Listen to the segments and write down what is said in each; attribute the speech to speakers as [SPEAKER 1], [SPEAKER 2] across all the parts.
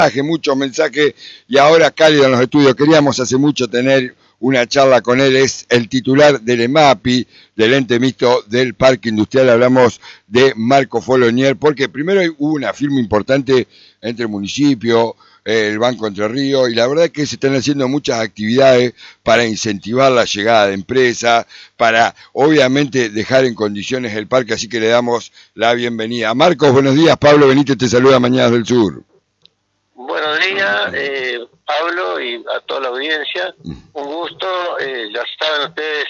[SPEAKER 1] Muchos mensajes y ahora cálido en los estudios. Queríamos hace mucho tener una charla con él. Es el titular del EMAPI, del ente mixto del Parque Industrial. Hablamos de Marco Folonier, porque primero hubo una firma importante entre el municipio, el Banco Entre Ríos, y la verdad es que se están haciendo muchas actividades para incentivar la llegada de empresas, para obviamente dejar en condiciones el parque, así que le damos la bienvenida. Marcos, buenos días. Pablo Benítez te saluda, Mañanas del Sur.
[SPEAKER 2] Buenos días, Pablo, y a toda la audiencia. Un gusto. Ya saben ustedes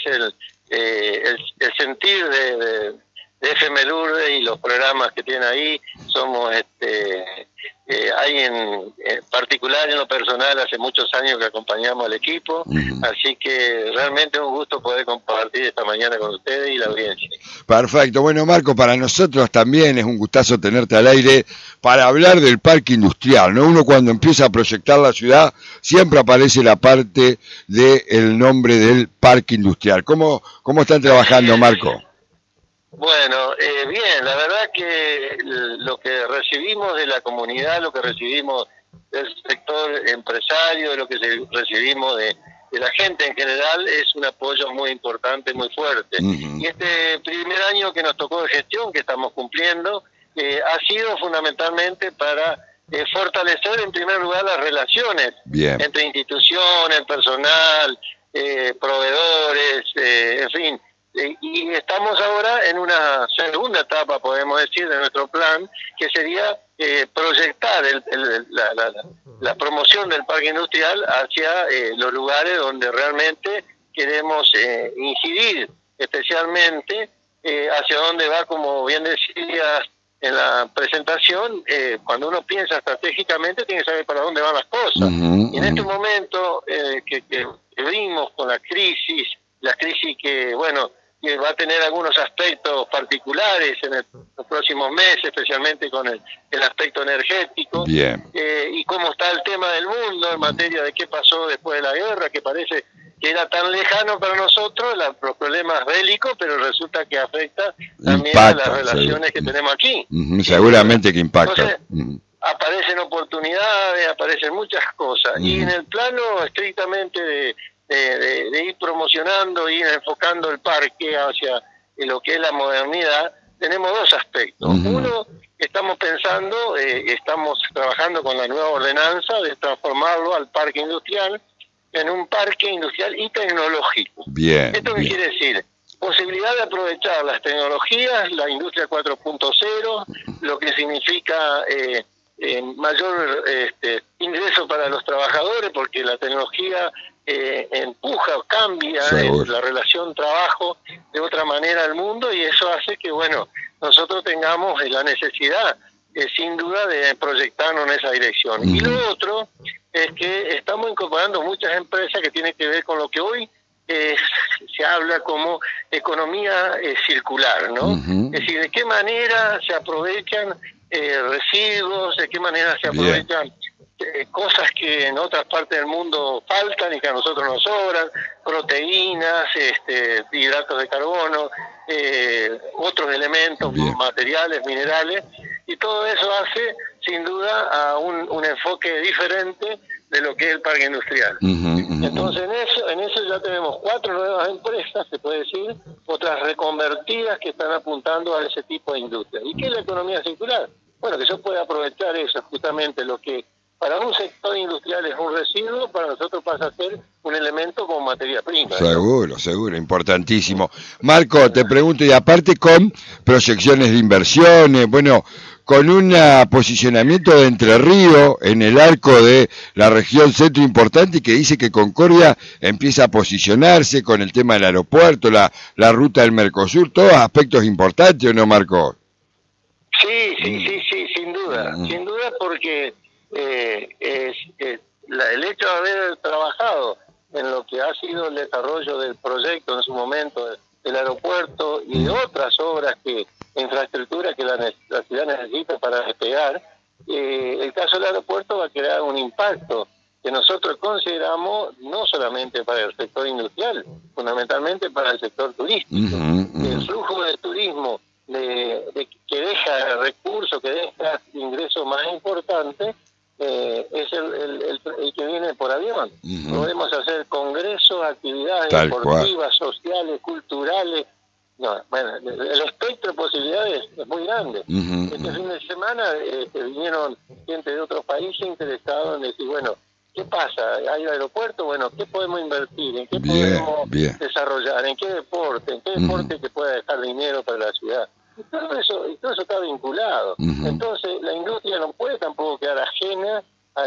[SPEAKER 2] el sentir de FM Lourdes y los programas que tienen ahí. Somos hay en particular, en lo personal, hace muchos años que acompañamos al equipo, así que realmente es un gusto poder compartir esta mañana con ustedes y la audiencia.
[SPEAKER 1] Perfecto. Bueno, Marco, para nosotros también es un gustazo tenerte al aire para hablar del parque industrial, ¿no? Uno cuando empieza a proyectar la ciudad siempre aparece la parte del nombre del parque industrial. ¿Cómo están trabajando, Marco?
[SPEAKER 2] Bueno, bien, la verdad que lo que recibimos de la comunidad, lo que recibimos del sector empresario, lo que recibimos de la gente en general, es un apoyo muy importante, muy fuerte. Y este primer año que nos tocó de gestión, que estamos cumpliendo, ha sido fundamentalmente para fortalecer en primer lugar las relaciones entre instituciones, personal, proveedores, en fin. Y estamos ahora en una segunda etapa, podemos decir, de nuestro plan, que sería proyectar la promoción del parque industrial hacia los lugares donde realmente queremos incidir, especialmente hacia donde va, como bien decías en la presentación, cuando uno piensa estratégicamente tiene que saber para dónde van las cosas. Y en este momento que vimos con la crisis que, bueno, que va a tener algunos aspectos particulares en los próximos meses, especialmente con el aspecto energético, y cómo está el tema del mundo en materia de qué pasó después de la guerra, que parece que era tan lejano para nosotros, los problemas bélicos, pero resulta que afecta también a las relaciones que tenemos aquí.
[SPEAKER 1] Seguramente que impacta.
[SPEAKER 2] Entonces, aparecen oportunidades, aparecen muchas cosas, y en el plano estrictamente de ir promocionando, ir enfocando el parque hacia lo que es la modernidad, tenemos dos aspectos. Uno, estamos pensando, estamos trabajando con la nueva ordenanza de transformarlo al parque industrial en un parque industrial y tecnológico. ¿Esto qué quiere decir? Posibilidad de aprovechar las tecnologías, la industria 4.0, lo que significa mayor ingreso para los trabajadores, porque la tecnología empuja o cambia la relación trabajo de otra manera al mundo, y eso hace que, bueno, nosotros tengamos la necesidad, sin duda, de proyectarnos en esa dirección. Y lo otro es que estamos incorporando muchas empresas que tienen que ver con lo que hoy se habla como economía circular, ¿no? Es decir, de qué manera se aprovechan residuos, de qué manera se aprovechan cosas que en otras partes del mundo faltan y que a nosotros nos sobran, proteínas, hidratos de carbono, otros elementos, materiales, minerales, y todo eso hace sin duda a un enfoque diferente de lo que es el parque industrial. Entonces en eso ya tenemos 4 nuevas empresas, se puede decir, otras reconvertidas que están apuntando a ese tipo de industria. ¿Y qué es la economía circular? Bueno, que yo pueda aprovechar eso, justamente lo que para un sector industrial es un residuo, para nosotros pasa a ser un elemento como materia prima.
[SPEAKER 1] Seguro, importantísimo. Marco, te pregunto, y aparte con proyecciones de inversiones, bueno, con un posicionamiento de Entre Ríos en el arco de la región centro importante, y que dice que Concordia empieza a posicionarse con el tema del aeropuerto, la ruta del Mercosur, todos aspectos importantes, ¿o no, Marco?
[SPEAKER 2] Sí, sin duda, porque el hecho de haber trabajado en lo que ha sido el desarrollo del proyecto en su momento del aeropuerto y de otras obras de infraestructura que la ciudad necesita para despegar, el caso del aeropuerto va a crear un impacto que nosotros consideramos no solamente para el sector industrial, fundamentalmente para el sector turístico. El flujo de turismo que deja recursos, que deja ingresos más importantes, es el que viene por avión. Podemos hacer congresos, actividades
[SPEAKER 1] Tal
[SPEAKER 2] deportivas, sociales, culturales. No, bueno, el espectro de posibilidades es muy grande. Este fin de semana vinieron gente de otros países interesados en decir, bueno, ¿qué pasa? ¿Hay aeropuerto? Bueno, ¿qué podemos invertir? ¿En qué podemos desarrollar? ¿En qué deporte? ¿En qué deporte que pueda dejar dinero para la ciudad? Y todo eso está vinculado. Entonces, la industria no puede tampoco quedar ajena a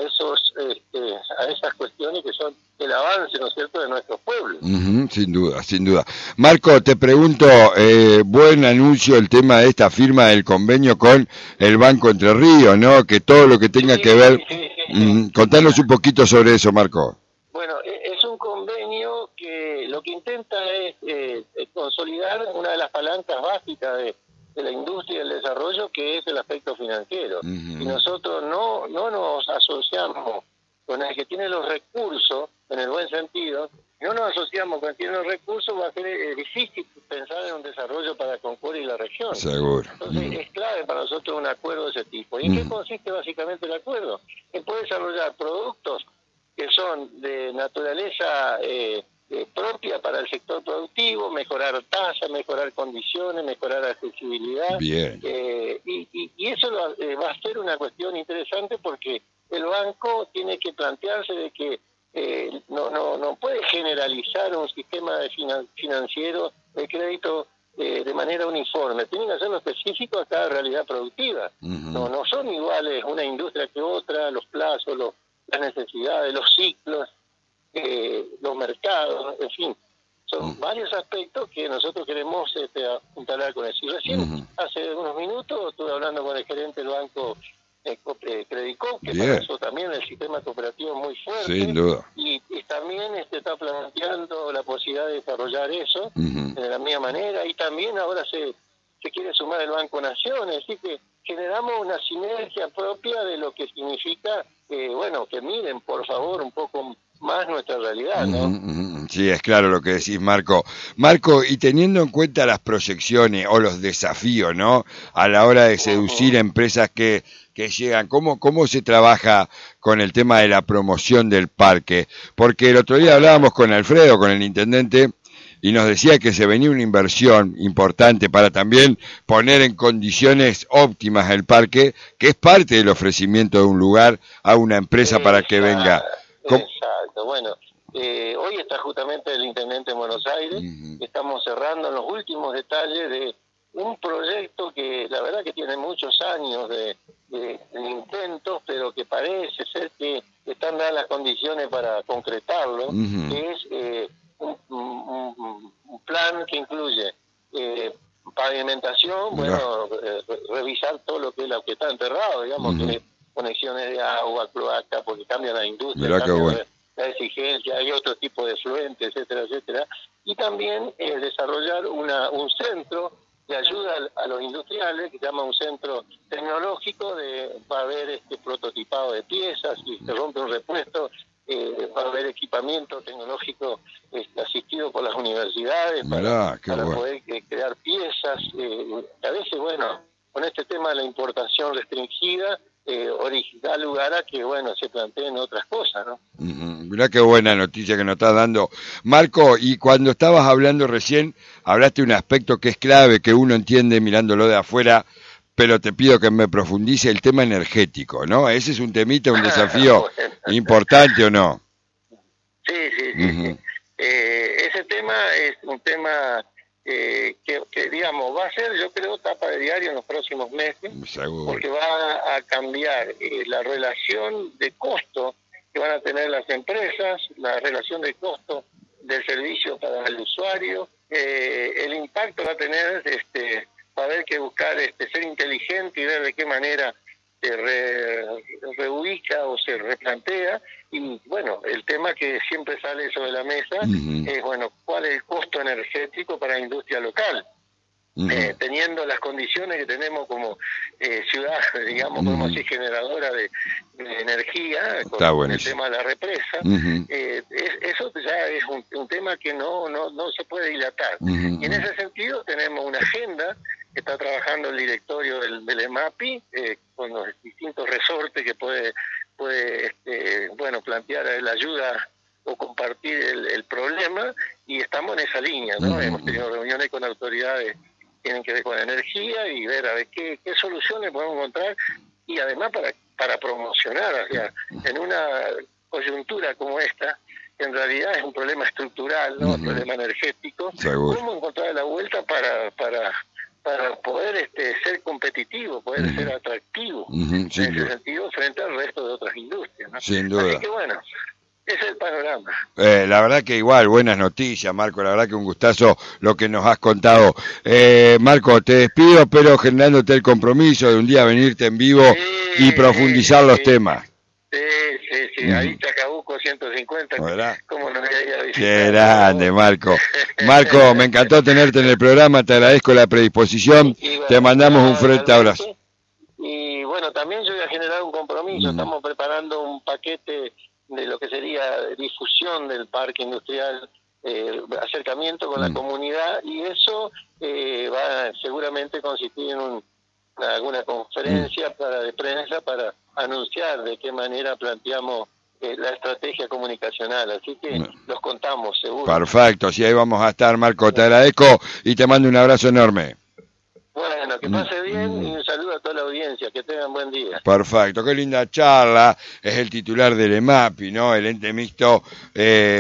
[SPEAKER 2] esas cuestiones que son el avance, ¿no es cierto?, de nuestros pueblos.
[SPEAKER 1] Sin duda, sin duda. Marco, te pregunto, buen anuncio el tema de esta firma del convenio con el Banco Entre Ríos, ¿no? Que todo lo que tenga que ver... Contanos un poquito sobre eso, Marco.
[SPEAKER 2] Bueno, es un convenio que lo que intenta es consolidar una de las palancas básicas de la industria y el desarrollo, que es el aspecto financiero. Y nosotros no nos asociamos con el que tiene los recursos, en el buen sentido, no nos asociamos con el que tiene los recursos, va a ser difícil pensar en un desarrollo para Concord y la región.
[SPEAKER 1] Seguro.
[SPEAKER 2] Entonces es clave para nosotros un acuerdo de ese tipo. ¿Y en qué consiste básicamente el acuerdo? En poder desarrollar productos que son de naturaleza propia para el sector productivo, mejorar tasas, mejorar condiciones, mejorar accesibilidad.
[SPEAKER 1] Bien.
[SPEAKER 2] Y eso va a ser una cuestión interesante, porque el banco tiene que plantearse de que no puede generalizar un sistema financiero de crédito de manera uniforme. Tienen que hacerlo específico a cada realidad productiva. No son iguales una industria que otra, los plazos, las necesidades, los ciclos, los mercados, en fin. Son varios aspectos que nosotros queremos apuntalar con eso. Y recién, hace unos minutos, estuve hablando con el gerente del banco Credicop, que para eso también el sistema cooperativo es muy fuerte.
[SPEAKER 1] Sin duda.
[SPEAKER 2] Y también está planteando la posibilidad de desarrollar eso de la misma manera. Y también ahora se quiere sumar el Banco Nación, así que generamos una sinergia propia de lo que significa, que miren, por favor, un poco más nuestra realidad, ¿no?
[SPEAKER 1] Sí, es claro lo que decís, Marco. Marco, y teniendo en cuenta las proyecciones o los desafíos, ¿no?, a la hora de seducir empresas que llegan, ¿cómo se trabaja con el tema de la promoción del parque? Porque el otro día hablábamos con Alfredo, con el intendente, y nos decía que se venía una inversión importante para también poner en condiciones óptimas el parque, que es parte del ofrecimiento de un lugar a una empresa para que venga.
[SPEAKER 2] Exacto, bueno, hoy está justamente el intendente de Buenos Aires, estamos cerrando los últimos detalles de un proyecto que la verdad que tiene muchos años de intentos, pero que parece ser que están dadas las condiciones para concretarlo, que es un plan que incluye pavimentación, revisar todo lo que está enterrado, digamos, que conexiones de agua, cloaca, porque cambia la industria, cambia la exigencia, hay otro tipo de fluentes, etcétera, etcétera. Y también desarrollar un centro de ayuda a los industriales, que se llama un centro tecnológico, va a haber prototipado de piezas, si se rompe un repuesto, va a haber equipamiento tecnológico asistido por las universidades para poder crear piezas. A veces, con este tema de la importación restringida, da lugar a que, se planteen otras cosas, ¿no?
[SPEAKER 1] Mirá qué buena noticia que nos estás dando, Marco. Y cuando estabas hablando recién, hablaste de un aspecto que es clave, que uno entiende mirándolo de afuera, pero te pido que me profundice el tema energético, ¿no? Ese es un temita, un desafío importante, ¿o no?
[SPEAKER 2] Sí. Ese tema es un tema que digamos, va a ser, yo creo, tapa de diario en los próximos meses, porque va a cambiar la relación de costo que van a tener las empresas, la relación de costo del servicio para el usuario, el impacto va a tener, va a haber que buscar ser inteligente y ver de qué manera se reubica o se replantea. Y el tema que siempre sale sobre la mesa es, ¿cuál es el costo energético para la industria local? Teniendo las condiciones que tenemos como ciudad, digamos, como si generadora de energía, con el tema de la represa, eso ya es un tema que no se puede dilatar. Y en ese sentido tenemos una agenda que está trabajando el directorio del EMAPI, con los distintos resortes que puede bueno, plantear la ayuda o compartir el problema, y estamos en esa línea, ¿no? Hemos tenido reuniones con autoridades que tienen que ver con energía y ver a ver qué soluciones podemos encontrar, y además para promocionar, o sea, en una coyuntura como esta, que en realidad es un problema estructural, ¿no? Un problema energético.
[SPEAKER 1] Seguro.
[SPEAKER 2] ¿Cómo encontrar la vuelta para poder ser competitivo, poder ser atractivo en ese sentido frente al resto de otras industrias, ¿no?
[SPEAKER 1] Sin duda.
[SPEAKER 2] Así que bueno, ese es el panorama.
[SPEAKER 1] La verdad que igual, buenas noticias, Marco, la verdad que un gustazo lo que nos has contado. Marco, te despido, pero generándote el compromiso de un día venirte en vivo y profundizar los temas.
[SPEAKER 2] Sí, ahí Chacabuco 150, como nos había visitado.
[SPEAKER 1] Qué grande, Marco. Marco, me encantó tenerte en el programa, te agradezco la predisposición, te mandamos un fuerte abrazo.
[SPEAKER 2] Y bueno, también yo voy a generar un compromiso, estamos preparando un paquete de lo que sería difusión del parque industrial, acercamiento con la comunidad, y eso va seguramente a consistir en alguna conferencia de prensa para anunciar de qué manera planteamos la estrategia comunicacional, así que los contamos, seguro.
[SPEAKER 1] Perfecto, sí, ahí vamos a estar, Marco, te agradezco y te mando un abrazo enorme.
[SPEAKER 2] Bueno, que pase bien y un saludo a toda la audiencia, que tengan buen día.
[SPEAKER 1] Perfecto, qué linda charla, es el titular del EMAPI, ¿no? El ente mixto